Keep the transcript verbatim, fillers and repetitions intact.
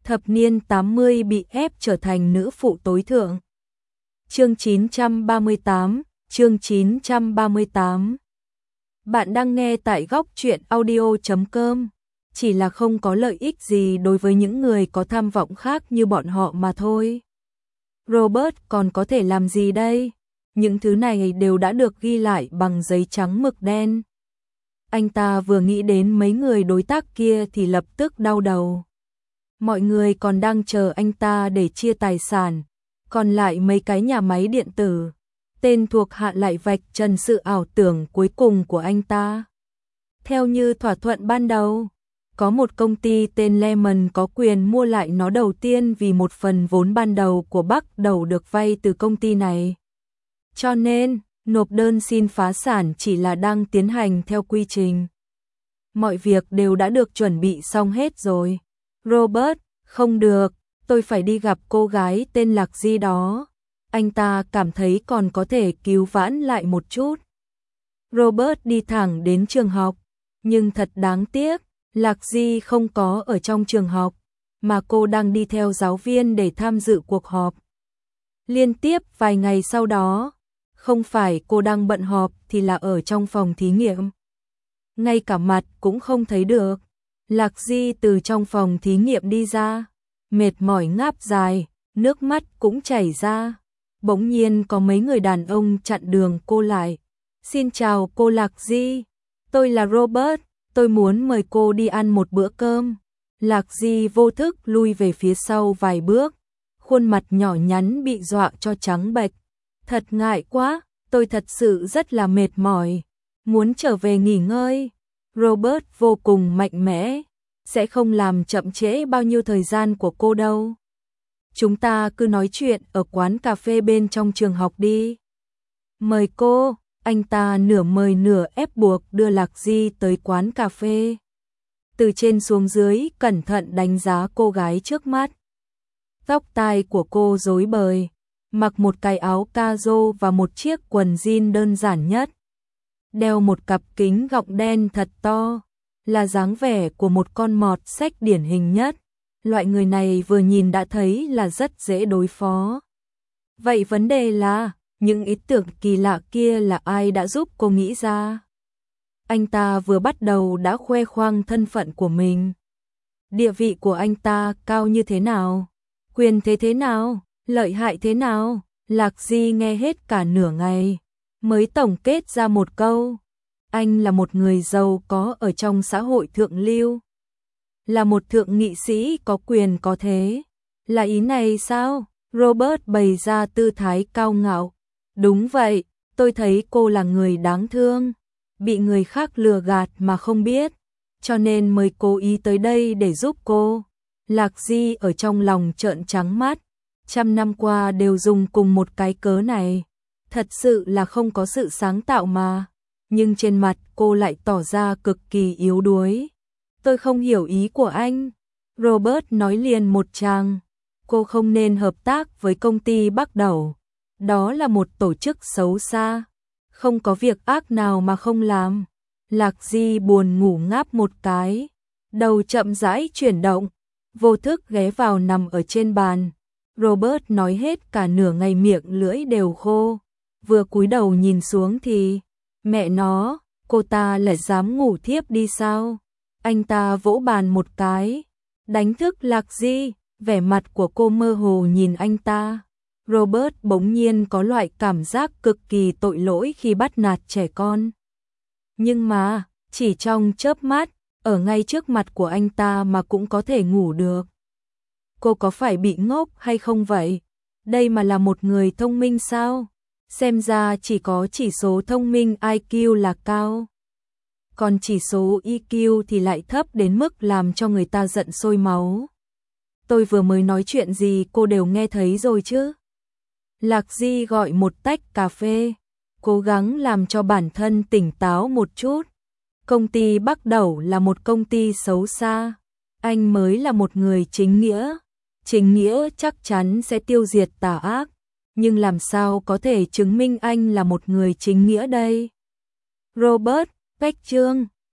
Thập niên tám mươi bị ép trở thành nữ phụ tối thượng. Chương chín trăm ba mươi tám, chương chín trăm ba mươi tám. Bạn đang nghe tại góc truyện audio chấm com. Chỉ là không có lợi ích gì đối với những người có tham vọng khác như bọn họ mà thôi. Robert còn có thể làm gì đây? Những thứ này đều đã được ghi lại bằng giấy trắng mực đen. Anh ta vừa nghĩ đến mấy người đối tác kia thì lập tức đau đầu. Mọi người còn đang chờ anh ta để chia tài sản, còn lại mấy cái nhà máy điện tử. Tên thuộc hạ lại vạch trần sự ảo tưởng cuối cùng của anh ta. Theo như thỏa thuận ban đầu, có một công ty tên Lemon có quyền mua lại nó đầu tiên vì một phần vốn ban đầu của Bắc Đầu được vay từ công ty này. Cho nên, nộp đơn xin phá sản chỉ là đang tiến hành theo quy trình. Mọi việc đều đã được chuẩn bị xong hết rồi. Robert, không được, tôi phải đi gặp cô gái tên Lạc Di đó. Anh ta cảm thấy còn có thể cứu vãn lại một chút. Robert đi thẳng đến trường học, nhưng thật đáng tiếc, Lạc Di không có ở trong trường học, mà cô đang đi theo giáo viên để tham dự cuộc họp. Liên tiếp vài ngày sau đó, không phải cô đang bận họp thì là ở trong phòng thí nghiệm. Ngay cả mặt cũng không thấy được. Lạc Di từ trong phòng thí nghiệm đi ra, mệt mỏi ngáp dài, nước mắt cũng chảy ra. Bỗng nhiên có mấy người đàn ông chặn đường cô lại. Xin chào cô Lạc Di, tôi là Robert, tôi muốn mời cô đi ăn một bữa cơm. Lạc Di vô thức lui về phía sau vài bước, khuôn mặt nhỏ nhắn bị dọa cho trắng bệch. Thật ngại quá, tôi thật sự rất là mệt mỏi, muốn trở về nghỉ ngơi. Robert vô cùng mạnh mẽ, sẽ không làm chậm trễ bao nhiêu thời gian của cô đâu. Chúng ta cứ nói chuyện ở quán cà phê bên trong trường học đi. Mời cô, anh ta nửa mời nửa ép buộc đưa Lạc Di tới quán cà phê. Từ trên xuống dưới cẩn thận đánh giá cô gái trước mắt. Tóc tai của cô rối bời, mặc một cái áo caro và một chiếc quần jean đơn giản nhất. Đeo một cặp kính gọng đen thật to, là dáng vẻ của một con mọt sách điển hình nhất. Loại người này vừa nhìn đã thấy là rất dễ đối phó. Vậy vấn đề là, những ý tưởng kỳ lạ kia là ai đã giúp cô nghĩ ra? Anh ta vừa bắt đầu đã khoe khoang thân phận của mình. Địa vị của anh ta cao như thế nào? Quyền thế thế nào? Lợi hại thế nào? Lạc Di nghe hết cả nửa ngày, mới tổng kết ra một câu. Anh là một người giàu có ở trong xã hội thượng lưu. Là một thượng nghị sĩ có quyền có thế. Là ý này sao? Robert bày ra tư thái cao ngạo. Đúng vậy, tôi thấy cô là người đáng thương, bị người khác lừa gạt mà không biết, cho nên mới cố ý tới đây để giúp cô. Lạc Di ở trong lòng trợn trắng mắt, trăm năm qua đều dùng cùng một cái cớ này. Thật sự là không có sự sáng tạo mà. Nhưng trên mặt cô lại tỏ ra cực kỳ yếu đuối. Tôi không hiểu ý của anh. Robert nói liền một tràng. Cô không nên hợp tác với công ty Bắc Đầu. Đó là một tổ chức xấu xa. Không có việc ác nào mà không làm. Lạc Di buồn ngủ ngáp một cái. Đầu chậm rãi chuyển động. Vô thức ghé vào nằm ở trên bàn. Robert nói hết cả nửa ngày miệng lưỡi đều khô. Vừa cúi đầu nhìn xuống thì... Mẹ nó, cô ta lại dám ngủ thiếp đi sao? Anh ta vỗ bàn một cái, đánh thức Lạc Di, vẻ mặt của cô mơ hồ nhìn anh ta. Robert bỗng nhiên có loại cảm giác cực kỳ tội lỗi khi bắt nạt trẻ con. Nhưng mà, chỉ trong chớp mắt, ở ngay trước mặt của anh ta mà cũng có thể ngủ được. Cô có phải bị ngốc hay không vậy? Đây mà là một người thông minh sao? Xem ra chỉ có chỉ số thông minh I Q là cao. Còn chỉ số E Q thì lại thấp đến mức làm cho người ta giận sôi máu. Tôi vừa mới nói chuyện gì cô đều nghe thấy rồi chứ? Lạc Di gọi một tách cà phê, cố gắng làm cho bản thân tỉnh táo một chút. Công ty Bắc Đầu là một công ty xấu xa. Anh mới là một người chính nghĩa. Chính nghĩa chắc chắn sẽ tiêu diệt tà ác. Nhưng làm sao có thể chứng minh anh là một người chính nghĩa đây? Robert, Bách Trương,